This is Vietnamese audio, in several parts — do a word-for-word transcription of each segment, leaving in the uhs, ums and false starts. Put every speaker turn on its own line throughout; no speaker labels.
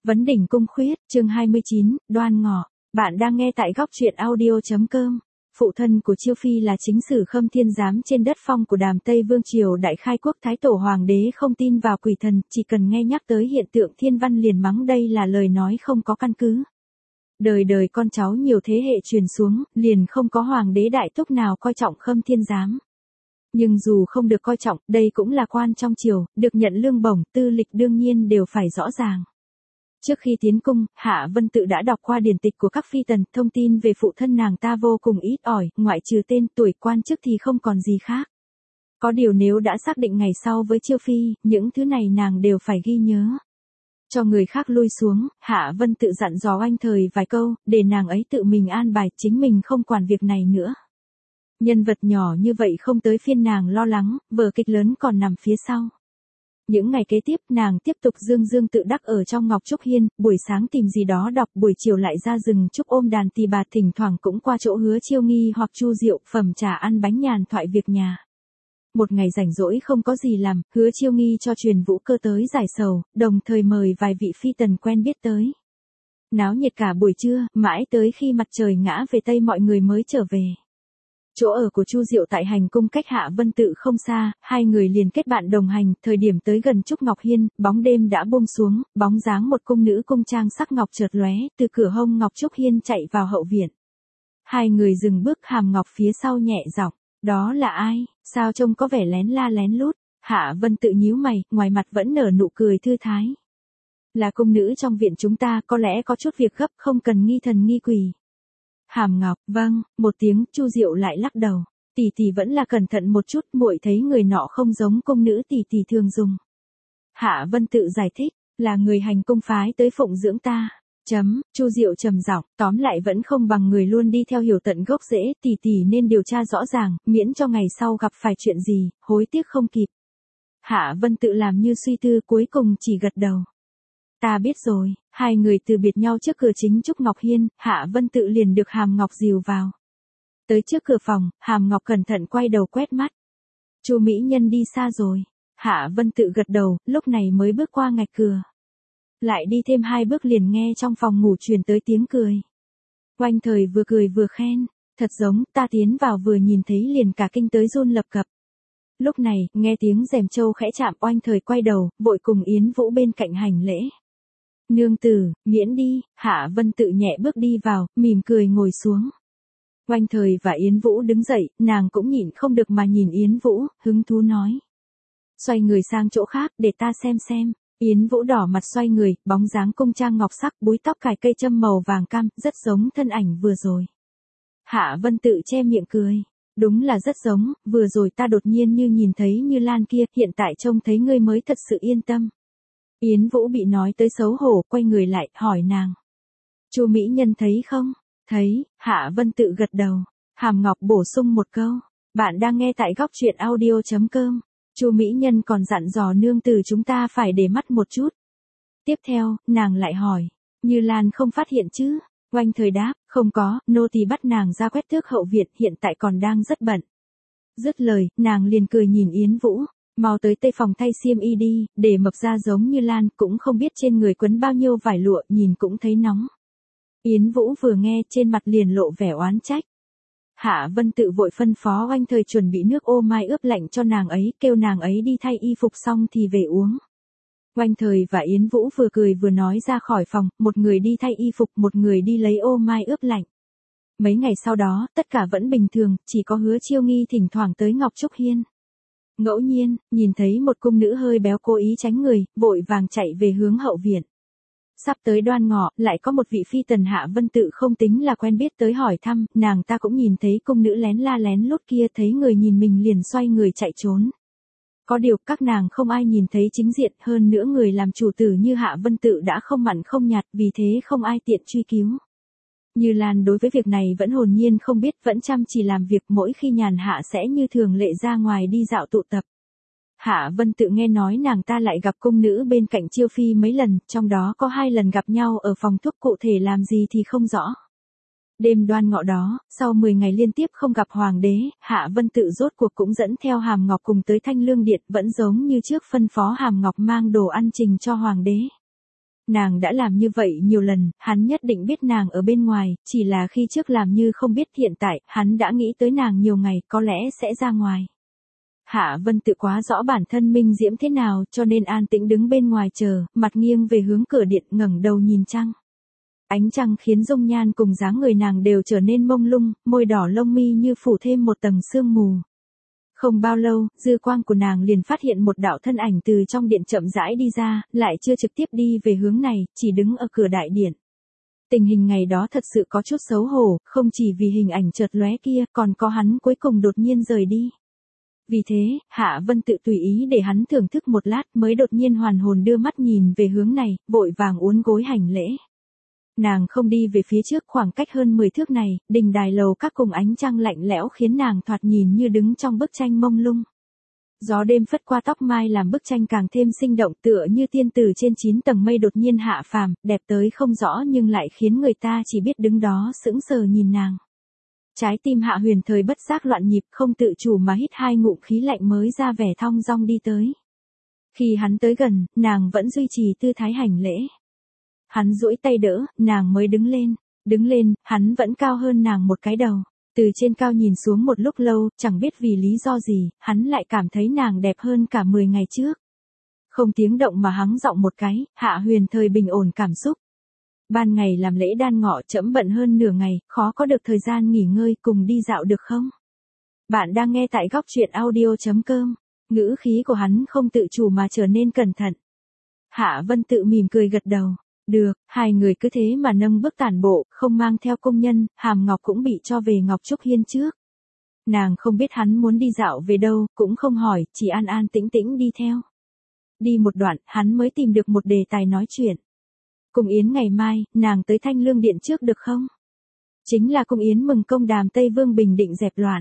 Vấn đỉnh cung khuyết, chương hai mươi chín, đoan ngọ. Bạn đang nghe tại góc truyện audio.com. Phụ thân của Chiêu Phi là chính sử Khâm Thiên Giám trên đất phong của Đàm Tây Vương Triều Đại Khai Quốc Thái Tổ Hoàng đế không tin vào quỷ thần, chỉ cần nghe nhắc tới hiện tượng thiên văn liền mắng đây là lời nói không có căn cứ. Đời đời con cháu nhiều thế hệ truyền xuống, liền không có hoàng đế đại túc nào coi trọng Khâm Thiên Giám. Nhưng dù không được coi trọng, đây cũng là quan trong triều, được nhận lương bổng, tư lịch đương nhiên đều phải rõ ràng. Trước khi tiến cung, Hạ Vân Tự đã đọc qua điển tịch của các phi tần, thông tin về phụ thân nàng ta vô cùng ít ỏi, ngoại trừ tên, tuổi, quan chức thì không còn gì khác. Có điều nếu đã xác định ngày sau với Chiêu Phi, những thứ này nàng đều phải ghi nhớ. Cho người khác lui xuống, Hạ Vân Tự dặn dò Oanh Thời vài câu, để nàng ấy tự mình an bài, chính mình không quản việc này nữa. Nhân vật nhỏ như vậy không tới phiên nàng lo lắng, vở kịch lớn còn nằm phía sau. Những ngày kế tiếp, nàng tiếp tục dương dương tự đắc ở trong Ngọc Trúc Hiên, buổi sáng tìm gì đó đọc, buổi chiều lại ra rừng trúc ôm đàn tỳ bà, thỉnh thoảng cũng qua chỗ Hứa Chiêu Nghi hoặc Chu Diệu, phẩm trà ăn bánh nhàn thoại việc nhà. Một ngày rảnh rỗi không có gì làm, Hứa Chiêu Nghi cho truyền vũ cơ tới giải sầu, đồng thời mời vài vị phi tần quen biết tới. Náo nhiệt cả buổi trưa, mãi tới khi mặt trời ngã về tây mọi người mới trở về. Chỗ ở của Chu Diệu tại hành cung cách Hạ Vân Tự không xa, hai người liền kết bạn đồng hành, thời điểm tới gần Trúc Ngọc Hiên, bóng đêm đã buông xuống, bóng dáng một cung nữ cung trang sắc ngọc chợt lóe, từ cửa hông Ngọc Trúc Hiên chạy vào hậu viện. Hai người dừng bước, Hàm Ngọc phía sau nhẹ giọng, đó là ai, sao trông có vẻ lén la lén lút. Hạ Vân Tự nhíu mày, ngoài mặt vẫn nở nụ cười thư thái. Là cung nữ trong viện chúng ta, có lẽ có chút việc gấp, không cần nghi thần nghi quỷ. Hàm Ngọc, vâng, một tiếng. Chu Diệu lại lắc đầu, tỷ tỷ vẫn là cẩn thận một chút, muội thấy người nọ không giống cung nữ tỷ tỷ thường dùng. Hạ Vân Tự giải thích, là người hành cung phái tới phụng dưỡng ta. Chấm, Chu Diệu trầm giọng, tóm lại vẫn không bằng người luôn đi theo hiểu tận gốc rễ, tỷ tỷ nên điều tra rõ ràng, miễn cho ngày sau gặp phải chuyện gì, hối tiếc không kịp. Hạ Vân Tự làm như suy tư, cuối cùng chỉ gật đầu. Ta biết rồi. Hai người từ biệt nhau trước cửa chính Trúc Ngọc Hiên, Hạ Vân Tự liền được Hàm Ngọc dìu vào. Tới trước cửa phòng, Hàm Ngọc cẩn thận quay đầu quét mắt. Chu mỹ nhân đi xa rồi. Hạ Vân Tự gật đầu, lúc này mới bước qua ngạch cửa. Lại đi thêm hai bước liền nghe trong phòng ngủ truyền tới tiếng cười. Oanh Thời vừa cười vừa khen, thật giống, ta tiến vào vừa nhìn thấy liền cả kinh tới run lập cập. Lúc này, nghe tiếng rèm trâu khẽ chạm, Oanh Thời quay đầu, vội cùng Yến Vũ bên cạnh hành lễ. Nương tử, miễn đi. Hạ Vân Tự nhẹ bước đi vào, mỉm cười ngồi xuống. Oanh Thời và Yến Vũ đứng dậy, nàng cũng nhịn không được mà nhìn Yến Vũ, hứng thú nói. Xoay người sang chỗ khác, để ta xem xem. Yến Vũ đỏ mặt xoay người, bóng dáng cung trang ngọc sắc, búi tóc cài cây châm màu vàng cam, rất giống thân ảnh vừa rồi. Hạ Vân Tự che miệng cười. Đúng là rất giống, vừa rồi ta đột nhiên như nhìn thấy Như Lan kia, hiện tại trông thấy ngươi mới thật sự yên tâm. Yến Vũ bị nói tới xấu hổ, quay người lại, hỏi nàng. Chu mỹ nhân thấy không? Thấy. Hạ Vân Tự gật đầu. Hàm Ngọc bổ sung một câu. Bạn đang nghe tại góc truyện audio.com. Chu mỹ nhân còn dặn dò nương tử chúng ta phải để mắt một chút. Tiếp theo, nàng lại hỏi. Như Lan không phát hiện chứ? Oanh Thời đáp, không có, nô tỳ bắt nàng ra quét tước hậu viện, hiện tại còn đang rất bận. Dứt lời, nàng liền cười nhìn Yến Vũ. Mau tới tây phòng thay xiêm y đi, để mập ra giống Như Lan, cũng không biết trên người quấn bao nhiêu vải lụa, nhìn cũng thấy nóng. Yến Vũ vừa nghe, trên mặt liền lộ vẻ oán trách. Hạ Vân Tự vội phân phó Oanh Thời chuẩn bị nước ô mai ướp lạnh cho nàng ấy, kêu nàng ấy đi thay y phục xong thì về uống. Oanh Thời và Yến Vũ vừa cười vừa nói ra khỏi phòng, một người đi thay y phục, một người đi lấy ô mai ướp lạnh. Mấy ngày sau đó, tất cả vẫn bình thường, chỉ có Hứa Chiêu Nghi thỉnh thoảng tới Ngọc Trúc Hiên. Ngẫu nhiên, nhìn thấy một cung nữ hơi béo cố ý tránh người, vội vàng chạy về hướng hậu viện. Sắp tới đoan ngọ, lại có một vị phi tần Hạ Vân Tự không tính là quen biết tới hỏi thăm, nàng ta cũng nhìn thấy cung nữ lén la lén lút kia, thấy người nhìn mình liền xoay người chạy trốn. Có điều, các nàng không ai nhìn thấy chính diện, hơn nữa người làm chủ tử như Hạ Vân Tự đã không mặn không nhạt, vì thế không ai tiện truy cứu. Như Lan đối với việc này vẫn hồn nhiên không biết, vẫn chăm chỉ làm việc, mỗi khi nhàn hạ sẽ như thường lệ ra ngoài đi dạo tụ tập. Hạ Vân Tự nghe nói nàng ta lại gặp cung nữ bên cạnh Chiêu Phi mấy lần, trong đó có hai lần gặp nhau ở phòng thuốc, cụ thể làm gì thì không rõ. Đêm đoan ngọ đó, sau mười ngày liên tiếp không gặp hoàng đế, Hạ Vân Tự rốt cuộc cũng dẫn theo Hàm Ngọc cùng tới Thanh Lương Điện, vẫn giống như trước phân phó Hàm Ngọc mang đồ ăn trình cho hoàng đế. Nàng đã làm như vậy nhiều lần, hắn nhất định biết nàng ở bên ngoài, chỉ là khi trước làm như không biết, hiện tại, hắn đã nghĩ tới nàng nhiều ngày, có lẽ sẽ ra ngoài. Hạ Vân Tự quá rõ bản thân Minh Diễm thế nào, cho nên an tĩnh đứng bên ngoài chờ, mặt nghiêng về hướng cửa điện, ngẩng đầu nhìn trăng. Ánh trăng khiến dung nhan cùng dáng người nàng đều trở nên mông lung, môi đỏ lông mi như phủ thêm một tầng sương mù. Không bao lâu, dư quang của nàng liền phát hiện một đạo thân ảnh từ trong điện chậm rãi đi ra, lại chưa trực tiếp đi về hướng này, chỉ đứng ở cửa đại điện. Tình hình ngày đó thật sự có chút xấu hổ, không chỉ vì hình ảnh chợt lóe kia, còn có hắn cuối cùng đột nhiên rời đi. Vì thế, Hạ Vân Tự tùy ý để hắn thưởng thức một lát mới đột nhiên hoàn hồn đưa mắt nhìn về hướng này, vội vàng uốn gối hành lễ. Nàng không đi về phía trước khoảng cách hơn mười thước này, đình đài lầu các cùng ánh trăng lạnh lẽo khiến nàng thoạt nhìn như đứng trong bức tranh mông lung. Gió đêm phất qua tóc mai làm bức tranh càng thêm sinh động, tựa như tiên tử trên chín tầng mây đột nhiên hạ phàm, đẹp tới không rõ nhưng lại khiến người ta chỉ biết đứng đó sững sờ nhìn nàng. Trái tim Hạ Huyền Thời bất giác loạn nhịp, không tự chủ mà hít hai ngụm khí lạnh mới ra vẻ thong dong đi tới. Khi hắn tới gần, nàng vẫn duy trì tư thái hành lễ. Hắn duỗi tay đỡ, nàng mới đứng lên. Đứng lên, hắn vẫn cao hơn nàng một cái đầu. Từ trên cao nhìn xuống một lúc lâu, chẳng biết vì lý do gì, hắn lại cảm thấy nàng đẹp hơn cả mười ngày trước. Không tiếng động mà hắng giọng một cái, Hạ Huyền Thời bình ổn cảm xúc. Ban ngày làm lễ đan ngọ trẫm bận hơn nửa ngày, khó có được thời gian nghỉ ngơi, cùng đi dạo được không? Bạn đang nghe tại góc truyện audio chấm com. Ngữ khí của hắn không tự chủ mà trở nên cẩn thận. Hạ Vân Tự mỉm cười gật đầu. Được, hai người cứ thế mà nâng bước tản bộ, không mang theo công nhân, hàm ngọc cũng bị cho về Ngọc Trúc Hiên trước. Nàng không biết hắn muốn đi dạo về đâu, cũng không hỏi, chỉ an an tĩnh tĩnh đi theo. Đi một đoạn, hắn mới tìm được một đề tài nói chuyện. Cung yến ngày mai, nàng tới Thanh Lương Điện trước được không? Chính là cung yến mừng công Đàm Tây Vương bình định dẹp loạn.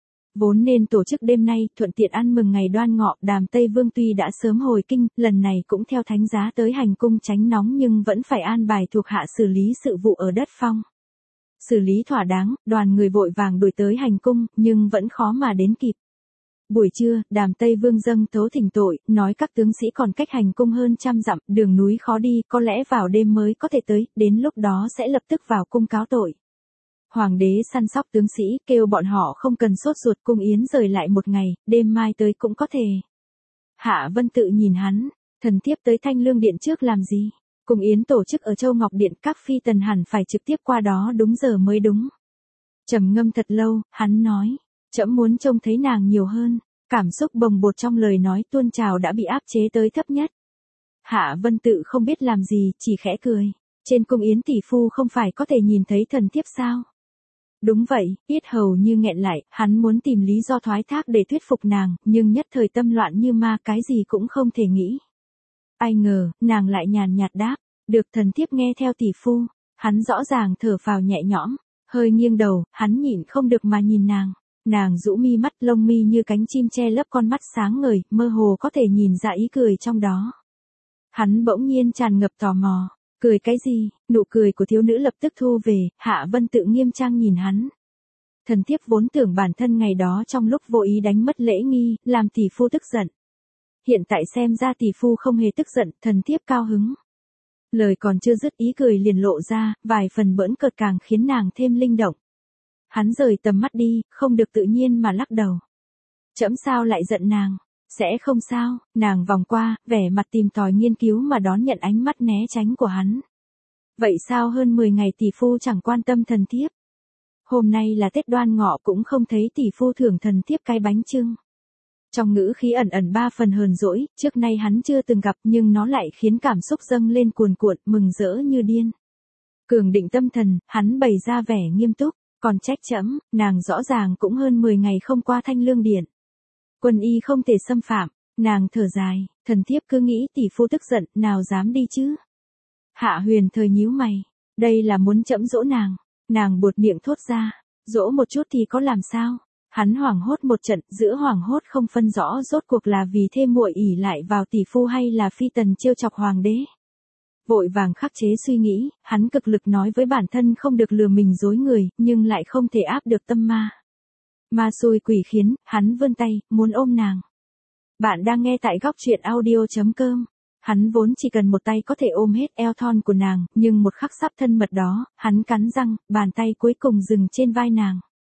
Vốn nên tổ chức đêm nay, thuận tiện ăn mừng ngày Đoan Ngọ, Đàm Tây Vương tuy đã sớm hồi kinh, lần này cũng theo thánh giá tới hành cung tránh nóng nhưng vẫn phải an bài thuộc hạ xử lý sự vụ ở đất phong. Xử lý thỏa đáng, đoàn người vội vàng đuổi tới hành cung, nhưng vẫn khó mà đến kịp. Buổi trưa, Đàm Tây Vương dâng tấu thỉnh tội, nói các tướng sĩ còn cách hành cung hơn trăm dặm, đường núi khó đi, có lẽ vào đêm mới có thể tới, đến lúc đó sẽ lập tức vào cung cáo tội. Hoàng đế săn sóc tướng sĩ, kêu bọn họ không cần sốt ruột, cung yến rời lại một ngày, đêm mai tới cũng có thể. Hạ Vân Tự nhìn hắn, thần thiếp tới Thanh Lương Điện trước làm gì? Cung yến tổ chức ở Châu Ngọc Điện, các phi tần hẳn phải trực tiếp qua đó đúng giờ mới đúng. Trầm ngâm thật lâu, hắn nói, trẫm muốn trông thấy nàng nhiều hơn. Cảm xúc bồng bột trong lời nói tuôn trào đã bị áp chế tới thấp nhất. Hạ Vân Tự không biết làm gì, chỉ khẽ cười. Trên cung yến tỷ phu không phải có thể nhìn thấy thần thiếp sao? Đúng vậy, yết hầu như nghẹn lại, hắn muốn tìm lý do thoái thác để thuyết phục nàng, nhưng nhất thời tâm loạn như ma, cái gì cũng không thể nghĩ. Ai ngờ, nàng lại nhàn nhạt đáp, được thần thiếp nghe theo tỷ phu. Hắn rõ ràng thở phào nhẹ nhõm, hơi nghiêng đầu, hắn nhịn không được mà nhìn nàng. Nàng rũ mi mắt, lông mi như cánh chim che lấp con mắt sáng ngời, mơ hồ có thể nhìn ra ý cười trong đó. Hắn bỗng nhiên tràn ngập tò mò. Cười cái gì? Nụ cười của thiếu nữ lập tức thu về, Hạ Vân Tự nghiêm trang nhìn hắn. Thần thiếp vốn tưởng bản thân ngày đó trong lúc vô ý đánh mất lễ nghi, làm tỷ phu tức giận. Hiện tại xem ra tỷ phu không hề tức giận, thần thiếp cao hứng. Lời còn chưa dứt ý cười liền lộ ra, vài phần bỡn cợt càng khiến nàng thêm linh động. Hắn rời tầm mắt đi, không được tự nhiên mà lắc đầu. Trẫm sao lại giận nàng? Sẽ không sao, nàng vòng qua, vẻ mặt tìm tòi nghiên cứu mà đón nhận ánh mắt né tránh của hắn. Vậy sao hơn mười ngày tỷ phu chẳng quan tâm thần thiếp? Hôm nay là Tết Đoan Ngọ cũng không thấy tỷ phu thưởng thần thiếp cái bánh chưng. Trong ngữ khí ẩn ẩn ba phần hờn dỗi, trước nay hắn chưa từng gặp nhưng nó lại khiến cảm xúc dâng lên cuồn cuộn, mừng rỡ như điên. Cường định tâm thần, hắn bày ra vẻ nghiêm túc, còn trách trẫm, nàng rõ ràng cũng hơn mười ngày không qua Thanh Lương Điện. Quân y không thể xâm phạm, nàng thở dài, thần thiếp cứ nghĩ tỷ phu tức giận, nào dám đi chứ. Hạ Huyền Thời nhíu mày, đây là muốn trẫm dỗ nàng, nàng buột miệng thốt ra, dỗ một chút thì có làm sao. Hắn hoảng hốt một trận, giữa hoảng hốt không phân rõ rốt cuộc là vì thêm muội ỷ lại vào tỷ phu hay là phi tần trêu chọc hoàng đế. Vội vàng khắc chế suy nghĩ, hắn cực lực nói với bản thân không được lừa mình dối người, nhưng lại không thể áp được tâm ma. Ma xui quỷ khiến, hắn vươn tay, muốn ôm nàng. Bạn đang nghe tại góc truyện audio chấm com. Hắn vốn chỉ cần một tay có thể ôm hết eo thon của nàng, nhưng một khắc sắp thân mật đó, hắn cắn răng, bàn tay cuối cùng dừng trên vai nàng.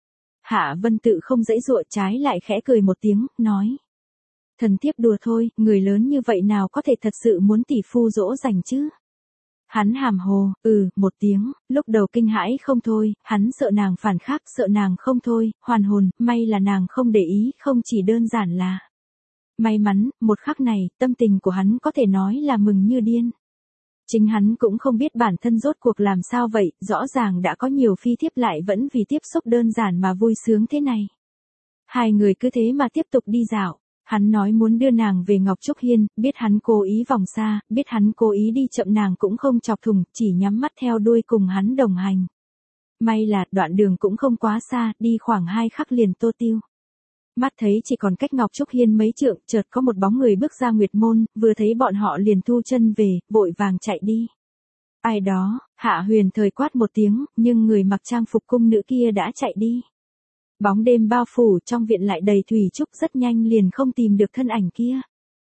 Hạ Vân Tự không giãy giụa, trái lại khẽ cười một tiếng, nói. Thần thiếp đùa thôi, người lớn như vậy nào có thể thật sự muốn tỷ phu dỗ dành chứ? Hắn hàm hồ, ừ, một tiếng, lúc đầu kinh hãi không thôi, hắn sợ nàng phản khắc, sợ nàng không thôi, hoàn hồn, may là nàng không để ý, không chỉ đơn giản là. May mắn, một khắc này, tâm tình của hắn có thể nói là mừng như điên. Chính hắn cũng không biết bản thân rốt cuộc làm sao vậy, rõ ràng đã có nhiều phi thiếp lại vẫn vì tiếp xúc đơn giản mà vui sướng thế này. Hai người cứ thế mà tiếp tục đi dạo. Hắn nói muốn đưa nàng về Ngọc Trúc Hiên, biết hắn cố ý vòng xa, biết hắn cố ý đi chậm nàng cũng không chọc thùng, chỉ nhắm mắt theo đuôi cùng hắn đồng hành. May là đoạn đường cũng không quá xa, đi khoảng hai khắc liền Tô Tiêu. Mắt thấy chỉ còn cách Ngọc Trúc Hiên mấy trượng, chợt có một bóng người bước ra Nguyệt Môn, vừa thấy bọn họ liền thu chân về, vội vàng chạy đi. Ai đó, Hạ Huyền thời quát một tiếng, nhưng người mặc trang phục cung nữ kia đã chạy đi. Bóng đêm bao phủ, trong viện lại đầy thủy trúc, rất nhanh liền không tìm được thân ảnh kia.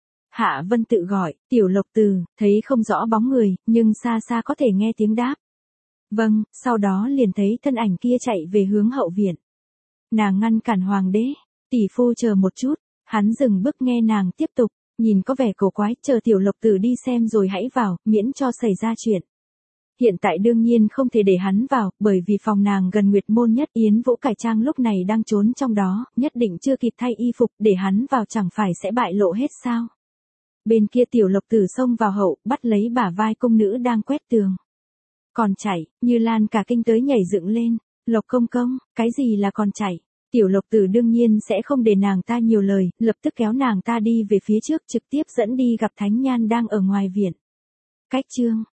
Hạ Vân Tự gọi, Tiểu Lộc Từ, thấy không rõ bóng người, nhưng xa xa có thể nghe tiếng đáp. Vâng, sau đó liền thấy thân ảnh kia chạy về hướng hậu viện. Nàng ngăn cản hoàng đế, tỷ phu chờ một chút, hắn dừng bước nghe nàng tiếp tục, nhìn có vẻ cổ quái, chờ Tiểu Lộc Từ đi xem rồi hãy vào, miễn cho xảy ra chuyện. Hiện tại đương nhiên không thể để hắn vào, bởi vì phòng nàng gần Nguyệt Môn nhất, Yến Vũ cải trang lúc này đang trốn trong đó, nhất định chưa kịp thay y phục, để hắn vào chẳng phải sẽ bại lộ hết sao. Bên kia Tiểu Lộc Tử xông vào hậu, bắt lấy bả vai cung nữ đang quét tường. Còn chạy, Như Lan cả kinh tới nhảy dựng lên, Lộc công công, cái gì là còn chạy? Tiểu Lộc Tử đương nhiên sẽ không để nàng ta nhiều lời, lập tức kéo nàng ta đi về phía trước, trực tiếp dẫn đi gặp Thánh Nhan đang ở ngoài viện. Cách chương